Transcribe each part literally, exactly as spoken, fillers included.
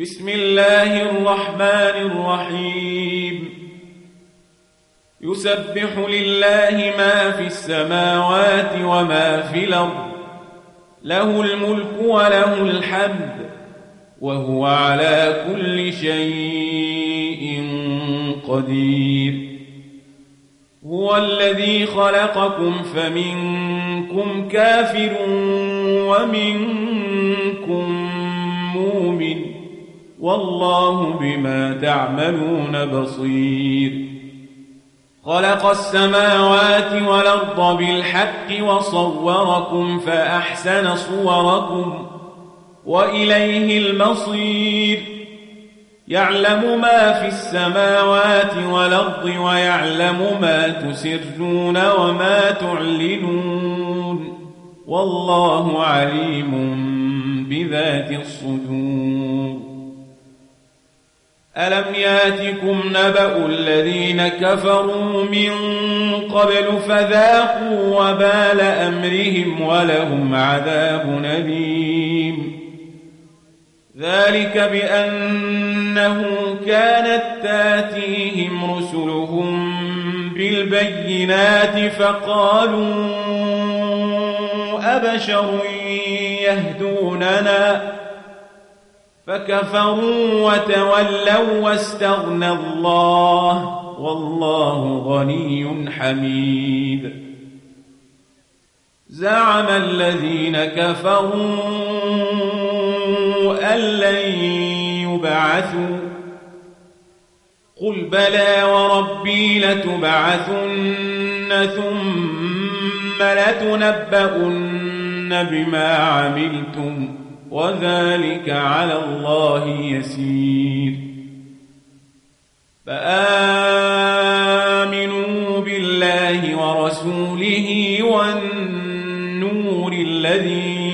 بسم الله الرحمن الرحيم يسبح لله ما في السماوات وما في الأرض له الملك وله الحمد وهو على كل شيء قدير هو الذي خلقكم فمنكم كافر ومنكم مؤمن والله بما تعملون بصير خلق السماوات والأرض بالحق وصوركم فأحسن صوركم وإليه المصير يعلم ما في السماوات والأرض ويعلم ما تسرون وما تعلنون والله عليم بذات الصدور ألم ياتكم نبأ الذين كفروا من قبل فذاقوا وبال أمرهم ولهم عذاب أليم ذلك بأنه كانت تاتيهم رسلهم بالبينات فقالوا أبشر يهدوننا فكفروا وتولوا واستغنى الله والله غني حميد زعم الذين كفروا أن لن يبعثوا قل بلى وربي لتبعثن ثم لتنبؤن بما عملتم وذلك على الله يسير فآمنوا بالله ورسوله والنور الذي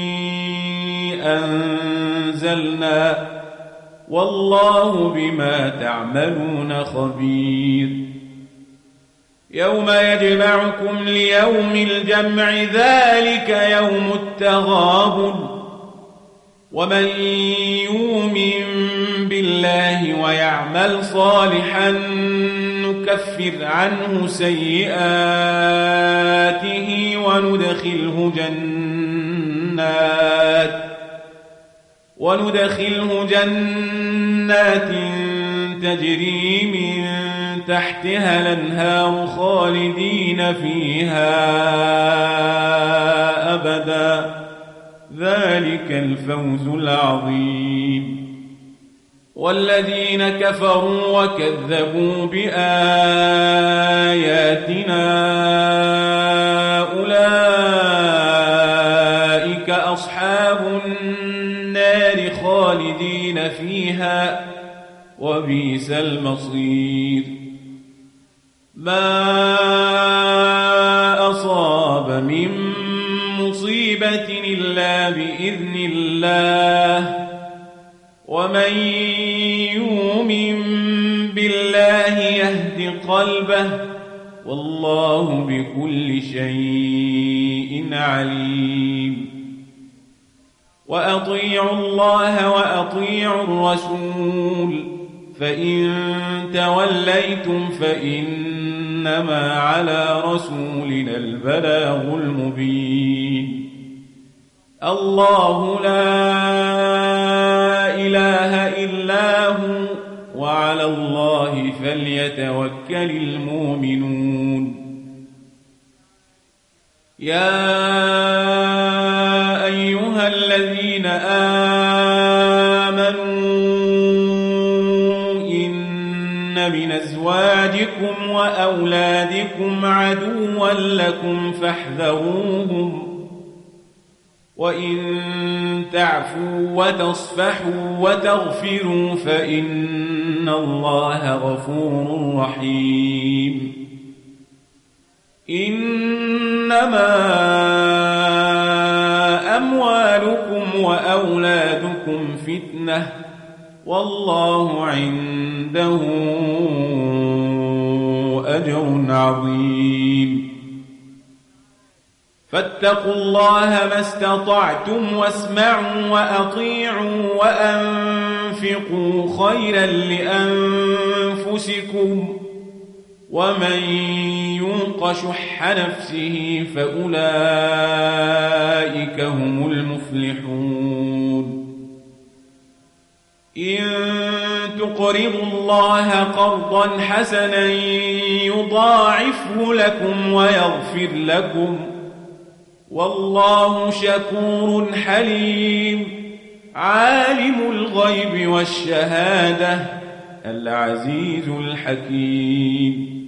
أنزلنا والله بما تعملون خبير يوم يجمعكم ليوم الجمع ذلك يوم التغابن ومن يؤمن بالله ويعمل صالحا نكفر عنه سيئاته وندخله جنات وندخله جنات تجري من تحتها الأنهار خالدين فيها أبدا ذلك الفوز العظيم والذين كفروا وكذبوا بآياتنا أولئك أصحاب النار خالدين فيها وبئس المصير ما أصاب من مصيبة إلا بإذن الله ومن يؤمن بالله يهد قلبه والله بكل شيء عليم وأطيعوا الله وأطيعوا الرسول فإن توليتم فإنما على رسولنا البلاغ المبين الله لا إله إلا هو وعلى الله فليتوكل المؤمنون يا أيها الذين آمنوا إن من أزواجكم وأولادكم عدوا لكم فاحذروهم وإن تعفوا وتصفحوا وتغفروا فإن الله غفور رحيم إنما أموالكم وأولادكم فتنة والله عنده أجر عظيم فاتقوا الله ما استطعتم واسمعوا وأطيعوا وأنفقوا تنفقوا خيرا لأنفسكم ومن يوق شح نفسه فأولئك هم المفلحون إن تقرضوا الله قرضا حسنا يضاعفه لكم ويغفر لكم والله شكور حليم عالم الغيب والشهادة العزيز الحكيم